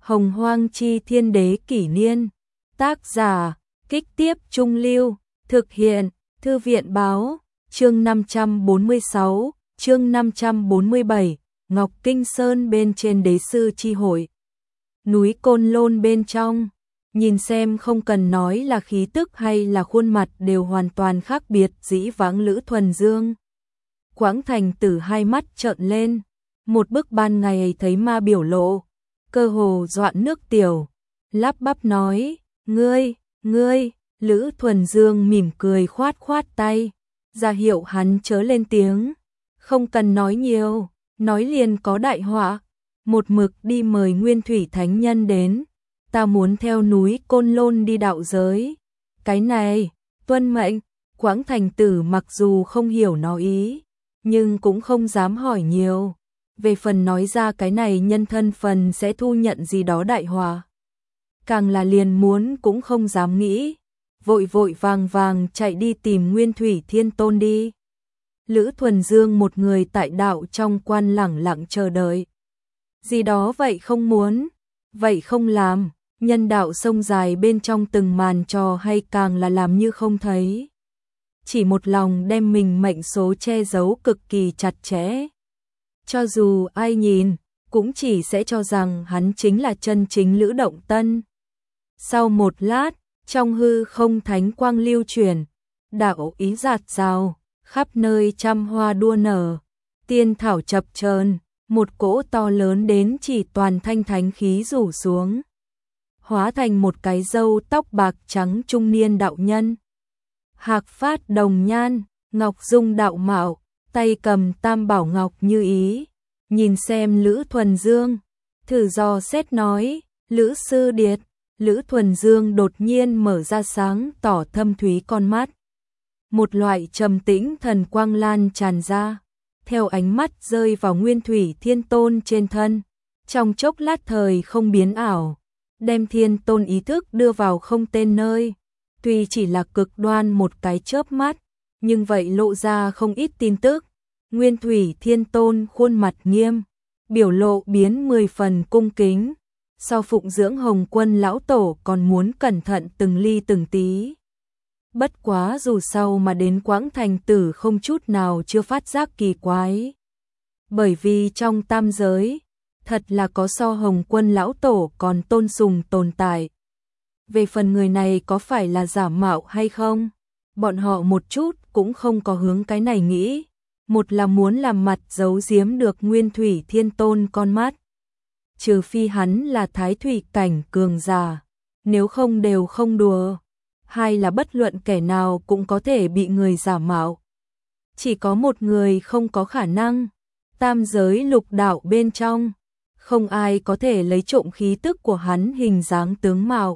Hồng Hoang Chi Thiên Đế Kỷ Niên. Tác giả, Kích Tiếp Trung Lưu. Thực hiện, Thư viện Báo. Chương 546, chương 547, Ngọc Kinh Sơn bên trên đế sư chi hội. Núi Côn Lôn bên trong, nhìn xem không cần nói là khí tức hay là khuôn mặt đều hoàn toàn khác biệt dĩ vãng Lữ Thuần Dương. Quảng Thành Tử hai mắt trợn lên, một bức ban ngày thấy ma biểu lộ, cơ hồ doạn nước tiểu, lắp bắp nói, ngươi, Lữ Thuần Dương mỉm cười khoát khoát tay, ra hiệu hắn chớ lên tiếng, không cần nói nhiều, nói liền có đại họa, một mực đi mời Nguyên Thủy Thánh Nhân đến, ta muốn theo núi Côn Lôn đi đạo giới, cái này, tuân mệnh. Quảng Thành Tử mặc dù không hiểu nó ý, nhưng cũng không dám hỏi nhiều, về phần nói ra cái này nhân thân phần sẽ thu nhận gì đó đại họa. Càng là liền muốn cũng không dám nghĩ, vội vội vàng chạy đi tìm Nguyên Thủy Thiên Tôn đi. Lữ Thuần Dương một người tại đạo trong quan lẳng lặng chờ đợi. Gì đó vậy không muốn, vậy không làm, nhân đạo sông dài bên trong từng màn trò hay càng là làm như không thấy. Chỉ một lòng đem mình mệnh số che giấu cực kỳ chặt chẽ. Cho dù ai nhìn, cũng chỉ sẽ cho rằng hắn chính là chân chính Lữ Động Tân. Sau một lát, trong hư không thánh quang lưu chuyển, đạo ý rạt rào, khắp nơi trăm hoa đua nở, tiên thảo chập chờn, một cỗ to lớn đến chỉ toàn thanh thánh khí rủ xuống, hóa thành một cái râu tóc bạc trắng trung niên đạo nhân. Hạc phát đồng nhan, ngọc dung đạo mạo, tay cầm tam bảo ngọc như ý, nhìn xem Lữ Thuần Dương, thử dò xét nói, Lữ sư điệt. Lữ Thuần Dương đột nhiên mở ra sáng tỏ thâm thúy con mắt. Một loại trầm tĩnh thần quang lan tràn ra, theo ánh mắt rơi vào Nguyên Thủy Thiên Tôn trên thân, trong chốc lát thời không biến ảo, đem Thiên Tôn ý thức đưa vào không tên nơi. Tuy chỉ là cực đoan một cái chớp mắt, nhưng vậy lộ ra không ít tin tức. Nguyên Thủy Thiên Tôn khuôn mặt nghiêm, biểu lộ biến 10 phần cung kính. So phụng dưỡng Hồng Quân lão tổ còn muốn cẩn thận từng ly từng tí. Bất quá dù sau mà đến Quảng Thành Tử không chút nào chưa phát giác kỳ quái. Bởi vì trong tam giới, thật là có so Hồng Quân lão tổ còn tôn sùng tồn tại. Về phần người này có phải là giả mạo hay không, bọn họ một chút cũng không có hướng cái này nghĩ. Một là muốn làm mặt giấu giếm được Nguyên Thủy Thiên Tôn con mắt. Trừ phi hắn là thái thủy cảnh cường giả, nếu không đều không đùa. Hai là bất luận kẻ nào cũng có thể bị người giả mạo. Chỉ có một người không có khả năng, tam giới lục đạo bên trong, không ai có thể lấy trộm khí tức của hắn hình dáng tướng mạo.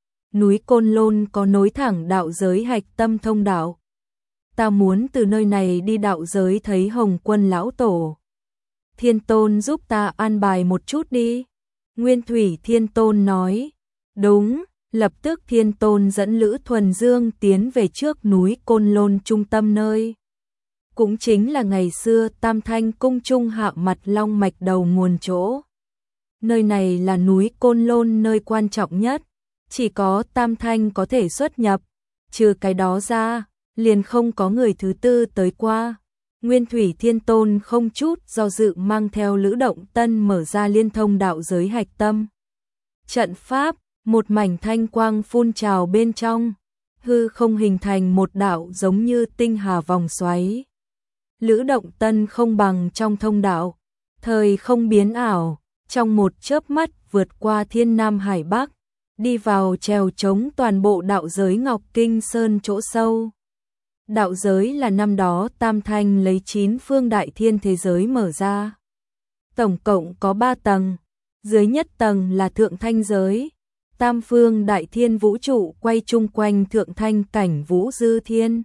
Núi Côn Lôn có nối thẳng đạo giới hạch tâm thông đạo. Ta muốn từ nơi này đi đạo giới thấy Hồng Quân lão tổ. Thiên Tôn giúp ta an bài một chút đi. Nguyên Thủy Thiên Tôn nói. Đúng, lập tức Thiên Tôn dẫn Lữ Thuần Dương tiến về trước núi Côn Lôn trung tâm nơi. Cũng chính là ngày xưa Tam Thanh cung trung hạ mặt long mạch đầu nguồn chỗ. Nơi này là núi Côn Lôn nơi quan trọng nhất. Chỉ có Tam Thanh có thể xuất nhập. Trừ cái đó ra, liền không có người thứ tư tới qua. Nguyên Thủy Thiên Tôn không chút do dự mang theo Lữ Động Tân mở ra liên thông đạo giới hạch tâm. Trận pháp, một mảnh thanh quang phun trào bên trong, hư không hình thành một đạo giống như tinh hà vòng xoáy. Lữ Động Tân không bằng trong thông đạo, thời không biến ảo, trong một chớp mắt vượt qua thiên nam hải bắc, đi vào trèo chống toàn bộ đạo giới Ngọc Kinh Sơn chỗ sâu. Đạo giới là năm đó Tam Thanh lấy 9 phương đại thiên thế giới mở ra. Tổng cộng có 3 tầng, dưới nhất tầng là thượng thanh giới. Tam phương đại thiên vũ trụ quay chung quanh thượng thanh cảnh vũ dư thiên.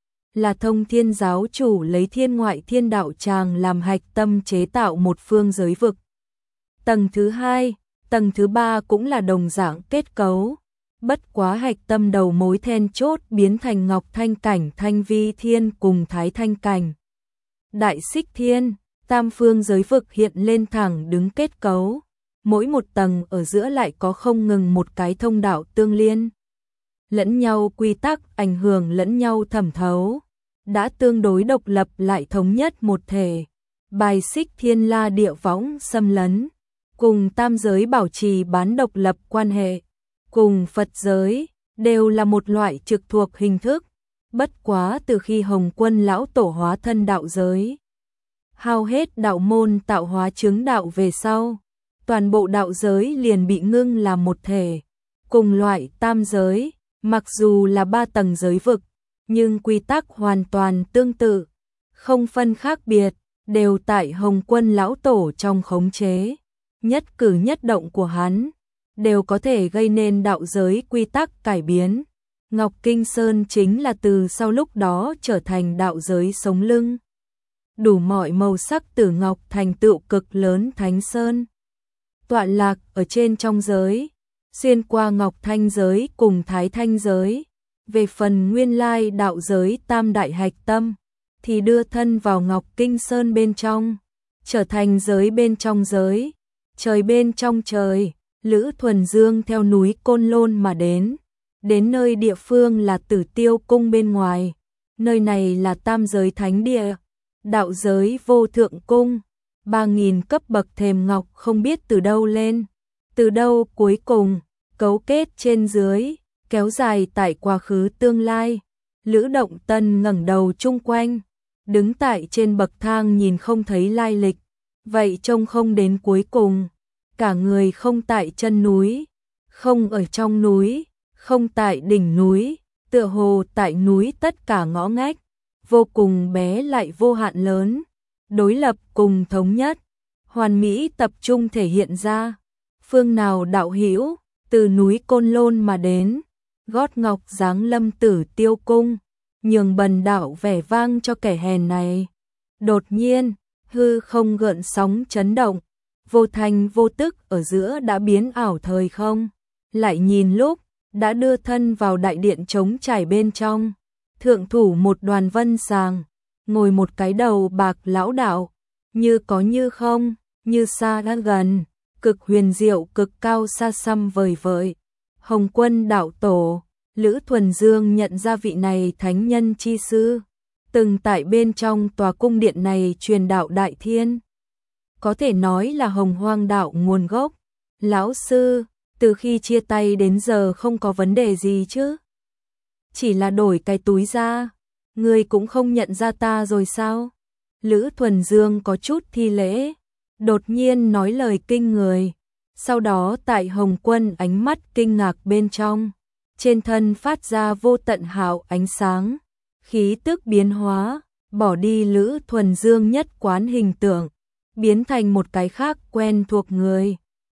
Là thông thiên giáo chủ lấy thiên ngoại thiên đạo tràng làm hạch tâm chế tạo một phương giới vực. Tầng thứ 2, tầng thứ 3 cũng là đồng dạng kết cấu. Bất quá hạch tâm đầu mối then chốt biến thành Ngọc Thanh cảnh Thanh Vi Thiên cùng Thái Thanh cảnh Đại Xích Thiên, tam phương giới vực hiện lên thẳng đứng kết cấu. mỗi một tầng ở giữa lại có không ngừng một cái thông đạo tương liên. Lẫn nhau quy tắc ảnh hưởng lẫn nhau thẩm thấu, đã tương đối độc lập lại thống nhất một thể, bài xích thiên la địa võng xâm lấn, cùng tam giới bảo trì bán độc lập quan hệ, cùng Phật giới, đều là một loại trực thuộc hình thức, bất quá từ khi Hồng Quân lão tổ hóa thân đạo giới, hao hết đạo môn tạo hóa chứng đạo về sau, toàn bộ đạo giới liền bị ngưng làm một thể, cùng loại tam giới, mặc dù là 3 tầng giới vực, nhưng quy tắc hoàn toàn tương tự, không phân khác biệt, đều tại Hồng Quân lão tổ trong khống chế, nhất cử nhất động của hắn đều có thể gây nên đạo giới quy tắc cải biến. Ngọc Kinh Sơn chính là từ sau lúc đó trở thành đạo giới sống lưng. Đủ mọi màu sắc tử ngọc thành tựu cực lớn Thánh Sơn. Tọa lạc ở trên trong giới, xuyên qua Ngọc Thanh giới cùng Thái Thanh giới. Về phần nguyên lai đạo giới tam đại hạch tâm, thì đưa thân vào Ngọc Kinh Sơn bên trong, trở thành giới bên trong giới, trời bên trong trời. Lữ Thuần Dương theo núi Côn Lôn mà đến nơi địa phương là Tử Tiêu Cung bên ngoài, nơi này là tam giới thánh địa, đạo giới vô thượng cung, 3000 cấp bậc thềm ngọc không biết từ đâu lên, từ đâu cuối cùng, cấu kết trên dưới, kéo dài tại quá khứ tương lai. Lữ Động Tân ngẩng đầu chung quanh, đứng tại trên bậc thang nhìn không thấy lai lịch, vậy trông không đến cuối cùng. Cả người không tại chân núi, không ở trong núi, không tại đỉnh núi, tựa hồ tại núi tất cả ngõ ngách, vô cùng bé lại vô hạn lớn, đối lập cùng thống nhất, hoàn mỹ tập trung thể hiện ra. Phương nào đạo hữu từ núi Côn Lôn mà đến, gót ngọc giáng lâm Tử Tiêu Cung, nhường bần đạo vẻ vang cho kẻ hèn này. Đột nhiên, hư không gợn sóng chấn động, vô thành vô tức ở giữa đã biến ảo thời không, lại nhìn lúc, đã đưa thân vào đại điện trống trải bên trong, thượng thủ một đoàn vân sàng, ngồi một cái đầu bạc lão đạo, như có như không, như xa đã gần, cực huyền diệu cực cao xa xăm vời vợi. Hồng Quân đạo tổ, Lữ Thuần Dương nhận ra vị này thánh nhân chi sư, từng tại bên trong tòa cung điện này truyền đạo đại thiên. Có thể nói là Hồng Hoang đạo nguồn gốc. Lão sư, từ khi chia tay đến giờ không có vấn đề gì chứ? Chỉ là đổi cái túi ra, ngươi cũng không nhận ra ta rồi sao? Lữ Thuần Dương có chút thi lễ, đột nhiên nói lời kinh người. Sau đó tại Hồng Quân ánh mắt kinh ngạc bên trong, trên thân phát ra vô tận hào ánh sáng, khí tức biến hóa, bỏ đi Lữ Thuần Dương nhất quán hình tượng, biến thành một cái khác quen thuộc người.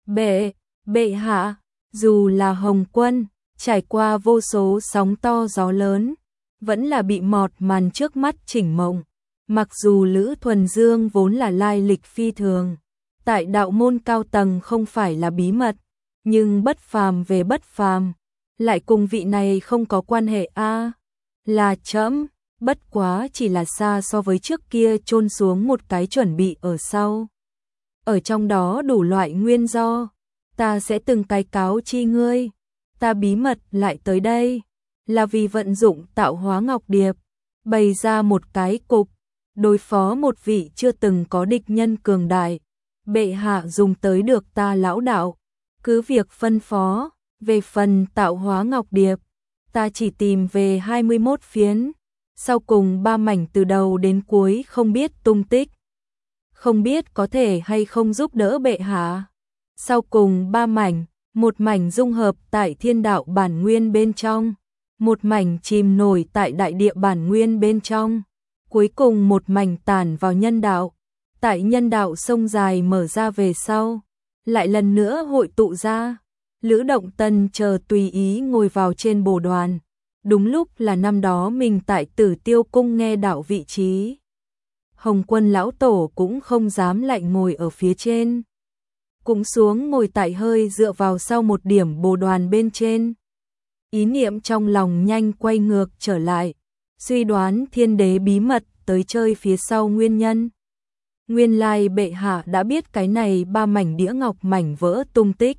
Bệ hạ, dù là Hồng Quân, trải qua vô số sóng to gió lớn, vẫn là bị mọt màn trước mắt chỉnh mộng. Mặc dù Lữ Thuần Dương vốn là lai lịch phi thường, tại đạo môn cao tầng không phải là bí mật, nhưng bất phàm về bất phàm, lại cùng vị này không có quan hệ a. Là trẫm, bất quá chỉ là xa so với trước kia chôn xuống một cái chuẩn bị ở sau. Ở trong đó đủ loại nguyên do, ta sẽ từng cái cáo chi ngươi. Ta bí mật lại tới đây, là vì vận dụng tạo hóa ngọc điệp, bày ra một cái cục, đối phó một vị chưa từng có địch nhân cường đại. Bệ hạ dùng tới được ta lão đạo, cứ việc phân phó. Về phần tạo hóa ngọc điệp, ta chỉ tìm về 21 phiến, sau cùng 3 mảnh từ đầu đến cuối không biết tung tích. Không biết có thể hay không giúp đỡ bệ hạ. Sau cùng 3 mảnh, một mảnh dung hợp tại thiên đạo bản nguyên bên trong, một mảnh chìm nổi tại đại địa bản nguyên bên trong, cuối cùng một mảnh tản vào nhân đạo. Tại nhân đạo sông dài mở ra về sau, lại lần nữa hội tụ ra. Lữ Động Tân chờ tùy ý ngồi vào trên bồ đoàn, đúng lúc là năm đó mình tại Tử Tiêu Cung nghe đạo vị trí. Hồng Quân lão tổ cũng không dám lại ngồi ở phía trên, cũng xuống ngồi tại hơi dựa vào sau một điểm bồ đoàn bên trên. Ý niệm trong lòng nhanh quay ngược trở lại, suy đoán thiên đế bí mật tới chơi phía sau nguyên nhân. Nguyên lai bệ hạ đã biết cái này 3 mảnh đĩa ngọc mảnh vỡ tung tích.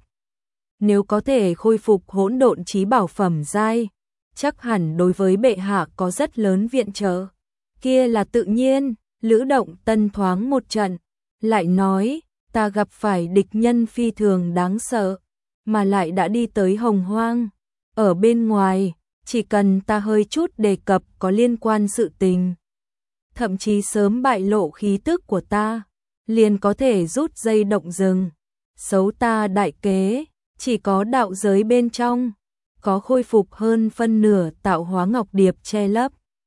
Nếu có thể khôi phục hỗn độn chí bảo phẩm giai, chắc hẳn đối với bệ hạ có rất lớn viện trợ. Kia là tự nhiên, Lữ Động Tân thoáng một trận, lại nói, ta gặp phải địch nhân phi thường đáng sợ, mà lại đã đi tới Hồng Hoang. Ở bên ngoài, chỉ cần ta hơi chút đề cập có liên quan sự tình, thậm chí sớm bại lộ khí tức của ta, liền có thể rút dây động rừng. Xấu ta đại kế, chỉ có đạo giới bên trong, có khôi phục hơn phân nửa tạo hóa ngọc điệp che lấp,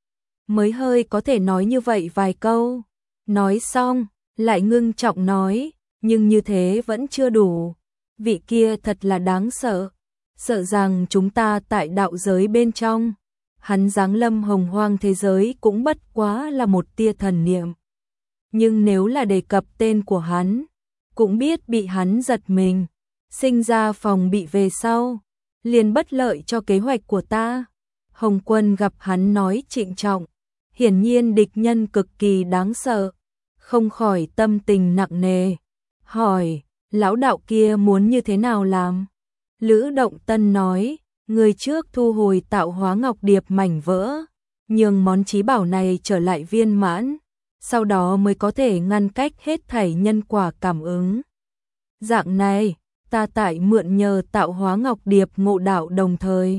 mới hơi có thể nói như vậy vài câu. Nói xong, lại ngưng trọng nói, nhưng như thế vẫn chưa đủ. Vị kia thật là đáng sợ, sợ rằng chúng ta tại đạo giới bên trong, hắn giáng lâm Hồng Hoang thế giới cũng bất quá là một tia thần niệm. Nhưng nếu là đề cập tên của hắn, cũng biết bị hắn giật mình, sinh ra phòng bị về sau, liền bất lợi cho kế hoạch của ta. Hồng Quân gặp hắn nói trịnh trọng, hiển nhiên địch nhân cực kỳ đáng sợ, không khỏi tâm tình nặng nề, hỏi, lão đạo kia muốn như thế nào làm? Lữ Động Tân nói, người trước thu hồi tạo hóa ngọc điệp mảnh vỡ, nhường món chí bảo này trở lại viên mãn, sau đó mới có thể ngăn cách hết thảy nhân quả cảm ứng. Dạng này, ta tại mượn nhờ tạo hóa ngọc điệp ngộ đạo đồng thời.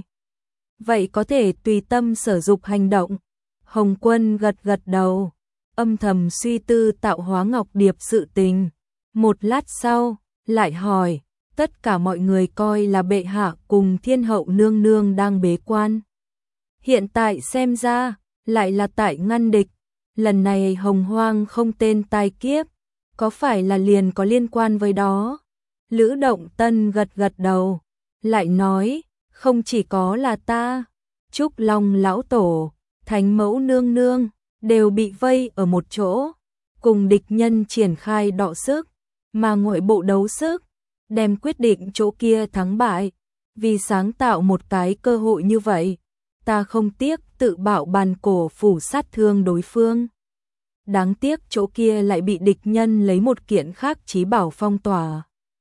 Vậy có thể tùy tâm sở dục hành động. Hồng Quân gật gật đầu, âm thầm suy tư tạo hóa ngọc điệp sự tình. Một lát sau, lại hỏi, tất cả mọi người coi là bệ hạ cùng thiên hậu nương nương đang bế quan. Hiện tại xem ra, lại là tại ngăn địch. Lần này Hồng Hoang không tên tai kiếp, có phải là liền có liên quan với đó? Lữ Động Tân gật gật đầu, lại nói, không chỉ có là ta, Trúc Long lão tổ, Thánh Mẫu nương nương, đều bị vây ở một chỗ, cùng địch nhân triển khai đọ sức, mà ngoại bộ đấu sức, đem quyết định chỗ kia thắng bại. Vì sáng tạo một cái cơ hội như vậy, ta không tiếc tự bạo bàn cổ phủ sát thương đối phương. Đáng tiếc chỗ kia lại bị địch nhân lấy một kiện khác chí bảo phong tỏa.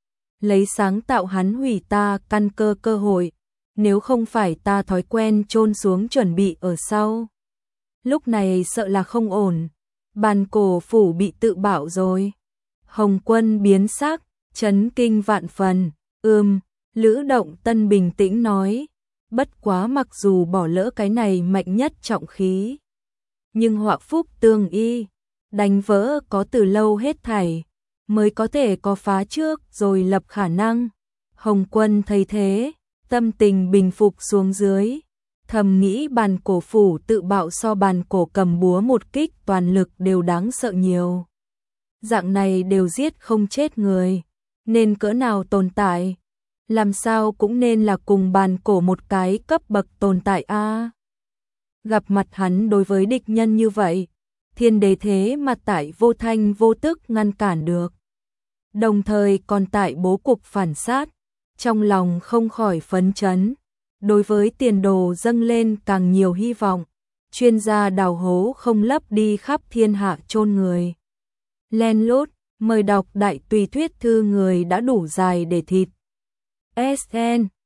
Lấy sáng tạo hắn hủy ta căn cơ cơ hội, nếu không phải ta thói quen chôn xuống chuẩn bị ở sau. Lúc này sợ là không ổn, bàn cổ phủ bị tự bạo rồi. Hồng Quân biến sắc, chấn kinh vạn phần, Lữ Động Tân bình tĩnh nói, bất quá mặc dù bỏ lỡ cái này mạnh nhất trọng khí, nhưng họa phúc tương y, đánh vỡ có từ lâu hết thảy, mới có thể có phá trước rồi lập khả năng. Hồng Quân thấy thế, tâm tình bình phục xuống dưới, thầm nghĩ bàn cổ phủ tự bạo so bàn cổ cầm búa một kích toàn lực đều đáng sợ nhiều. Dạng này đều giết không chết người, nên cỡ nào tồn tại, làm sao cũng nên là cùng bàn cổ một cái cấp bậc tồn tại a. Gặp mặt hắn đối với địch nhân như vậy, thiên đế thế mà tại vô thanh vô tức ngăn cản được. Đồng thời còn tại bố cục phản sát, trong lòng không khỏi phấn chấn, đối với tiền đồ dâng lên càng nhiều hy vọng. Chuyên gia đào hố không lấp đi khắp thiên hạ chôn người. Len lút, mời đọc đại tùy thuyết thư người đã đủ dài để thịt. SN